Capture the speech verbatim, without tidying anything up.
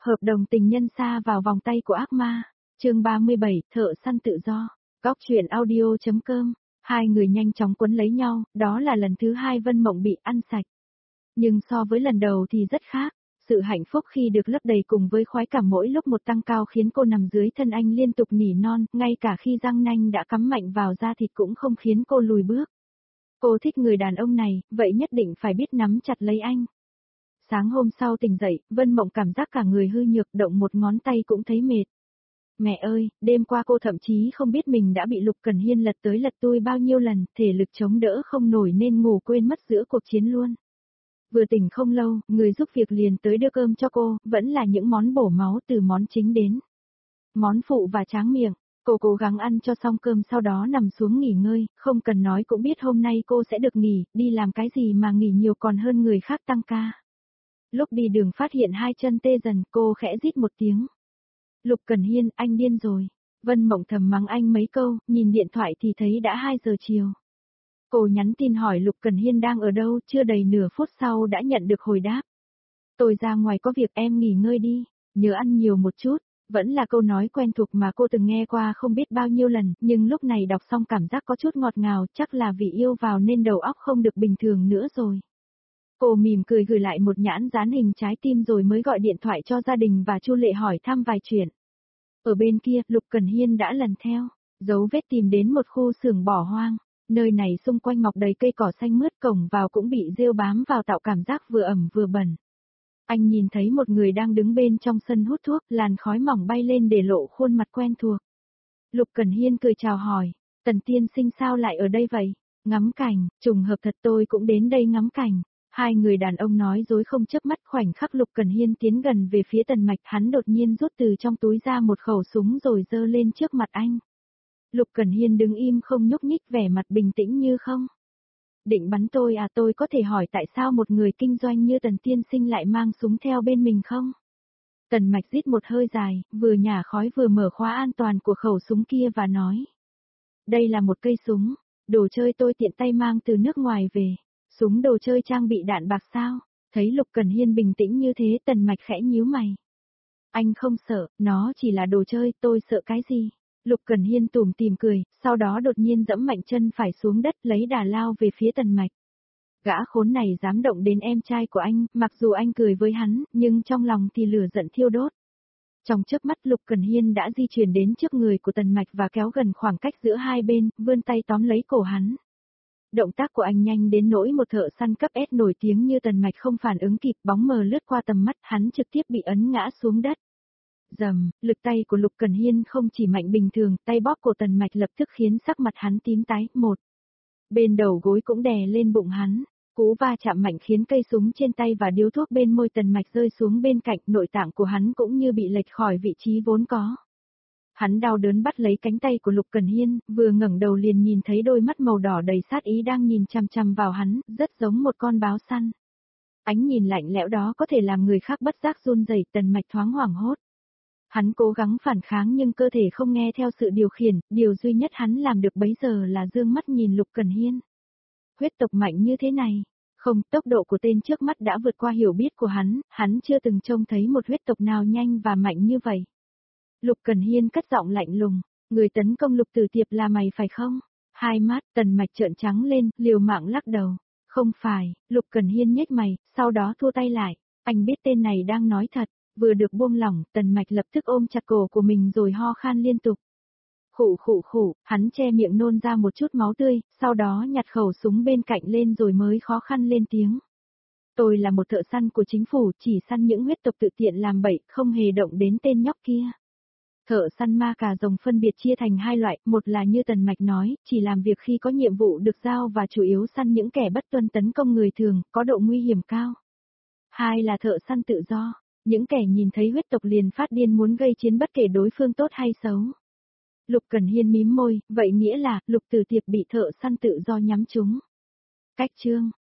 Hợp đồng tình nhân sa vào vòng tay của ác ma. Chương ba mươi bảy, thợ săn tự do. Góc truyện audio chấm com. Hai người nhanh chóng quấn lấy nhau, đó là lần thứ hai Vân Mộng bị ăn sạch. Nhưng so với lần đầu thì rất khác. Sự hạnh phúc khi được lấp đầy cùng với khoái cảm mỗi lúc một tăng cao khiến cô nằm dưới thân anh liên tục nỉ non, ngay cả khi răng nanh đã cắm mạnh vào da thịt cũng không khiến cô lùi bước. Cô thích người đàn ông này, vậy nhất định phải biết nắm chặt lấy anh. Sáng hôm sau tỉnh dậy, Vân Mộng cảm giác cả người hư nhược, động một ngón tay cũng thấy mệt. Mẹ ơi, đêm qua cô thậm chí không biết mình đã bị Lục Cẩn Hiên lật tới lật tui bao nhiêu lần, thể lực chống đỡ không nổi nên ngủ quên mất giữa cuộc chiến luôn. Vừa tỉnh không lâu, người giúp việc liền tới đưa cơm cho cô, vẫn là những món bổ máu từ món chính đến món phụ và tráng miệng. Cô cố gắng ăn cho xong cơm sau đó nằm xuống nghỉ ngơi, không cần nói cũng biết hôm nay cô sẽ được nghỉ, đi làm cái gì mà nghỉ nhiều còn hơn người khác tăng ca. Lúc đi đường phát hiện hai chân tê dần, cô khẽ rít một tiếng. Lục Cẩn Hiên, anh điên rồi. Vân Mộng thầm mắng anh mấy câu, nhìn điện thoại thì thấy đã hai giờ chiều. Cô nhắn tin hỏi Lục Cẩn Hiên đang ở đâu, chưa đầy nửa phút sau đã nhận được hồi đáp. Tôi ra ngoài có việc, em nghỉ ngơi đi, nhớ ăn nhiều một chút. Vẫn là câu nói quen thuộc mà cô từng nghe qua không biết bao nhiêu lần, nhưng lúc này đọc xong cảm giác có chút ngọt ngào, chắc là vì yêu vào nên đầu óc không được bình thường nữa rồi. Cô mỉm cười gửi lại một nhãn dán hình trái tim rồi mới gọi điện thoại cho gia đình và Chu Lệ hỏi thăm vài chuyện. Ở bên kia, Lục Cẩn Hiên đã lần theo dấu vết tìm đến một khu xưởng bỏ hoang. Nơi này xung quanh mọc đầy cây cỏ xanh mướt, cổng vào cũng bị rêu bám vào tạo cảm giác vừa ẩm vừa bẩn. Anh nhìn thấy một người đang đứng bên trong sân hút thuốc, làn khói mỏng bay lên để lộ khuôn mặt quen thuộc. Lục Cẩn Hiên cười chào hỏi, Tần tiên sinh sao lại ở đây vậy? Ngắm cảnh, trùng hợp thật tôi cũng đến đây ngắm cảnh. Hai người đàn ông nói dối không chớp mắt, khoảnh khắc Lục Cẩn Hiên tiến gần về phía Tần Mạch, hắn đột nhiên rút từ trong túi ra một khẩu súng rồi giơ lên trước mặt anh. Lục Cẩn Hiên đứng im không nhúc nhích, vẻ mặt bình tĩnh như không. Định bắn tôi à? Tôi có thể hỏi tại sao một người kinh doanh như Tần tiên sinh lại mang súng theo bên mình không? Tần Mạch rít một hơi dài, vừa nhả khói vừa mở khóa an toàn của khẩu súng kia và nói. Đây là một cây súng, đồ chơi tôi tiện tay mang từ nước ngoài về. Súng đồ chơi trang bị đạn bạc sao? Thấy Lục Cẩn Hiên bình tĩnh như thế, Tần Mạch khẽ nhíu mày. Anh không sợ, nó chỉ là đồ chơi, tôi sợ cái gì? Lục Cẩn Hiên tủm tỉm cười, sau đó đột nhiên giẫm mạnh chân phải xuống đất lấy đà lao về phía Tần Mạch. Gã khốn này dám động đến em trai của anh, mặc dù anh cười với hắn, nhưng trong lòng thì lửa giận thiêu đốt. Trong chớp mắt Lục Cẩn Hiên đã di chuyển đến trước người của Tần Mạch và kéo gần khoảng cách giữa hai bên, vươn tay tóm lấy cổ hắn. Động tác của anh nhanh đến nỗi một thợ săn cấp S nổi tiếng như Tần Mạch không phản ứng kịp, bóng mờ lướt qua tầm mắt, hắn trực tiếp bị ấn ngã xuống đất. Dầm, lực tay của Lục Cẩn Hiên không chỉ mạnh bình thường, tay bóp cổ Tần Mạch lập tức khiến sắc mặt hắn tím tái. Một bên đầu gối cũng đè lên bụng hắn, cú va chạm mạnh khiến cây súng trên tay và điếu thuốc bên môi Tần Mạch rơi xuống bên cạnh, nội tạng của hắn cũng như bị lệch khỏi vị trí vốn có. Hắn đau đớn bắt lấy cánh tay của Lục Cẩn Hiên, vừa ngẩng đầu liền nhìn thấy đôi mắt màu đỏ đầy sát ý đang nhìn chằm chằm vào hắn, rất giống một con báo săn. Ánh nhìn lạnh lẽo đó có thể làm người khác bất giác run rẩy. Tần Mạch thoáng hoảng hốt. Hắn cố gắng phản kháng nhưng cơ thể không nghe theo sự điều khiển, điều duy nhất hắn làm được bấy giờ là dương mắt nhìn Lục Cẩn Hiên. Huyết tộc mạnh như thế này. Không, tốc độ của tên trước mắt đã vượt qua hiểu biết của hắn, hắn chưa từng trông thấy một huyết tộc nào nhanh và mạnh như vậy. Lục Cẩn Hiên cất giọng lạnh lùng, người tấn công Lục Tử Tiệp là mày phải không? Hai mắt Tần Mạch trợn trắng lên, liều mạng lắc đầu. Không phải, Lục Cẩn Hiên nhếch mày, sau đó thua tay lại. Anh biết tên này đang nói thật, vừa được buông lỏng, Tần Mạch lập tức ôm chặt cổ của mình rồi ho khan liên tục. Khụ khụ khụ, hắn che miệng nôn ra một chút máu tươi, sau đó nhặt khẩu súng bên cạnh lên rồi mới khó khăn lên tiếng. Tôi là một thợ săn của chính phủ, chỉ săn những huyết tộc tự tiện làm bậy, không hề động đến tên nhóc kia. Thợ săn ma cà rồng phân biệt chia thành hai loại, một là như Tần Mạch nói, chỉ làm việc khi có nhiệm vụ được giao và chủ yếu săn những kẻ bất tuân tấn công người thường, có độ nguy hiểm cao. Hai là thợ săn tự do, những kẻ nhìn thấy huyết tộc liền phát điên muốn gây chiến bất kể đối phương tốt hay xấu. Lục Cẩn Hiên mím môi, vậy nghĩa là Lục Tử Tiệp bị thợ săn tự do nhắm trúng. Cách chương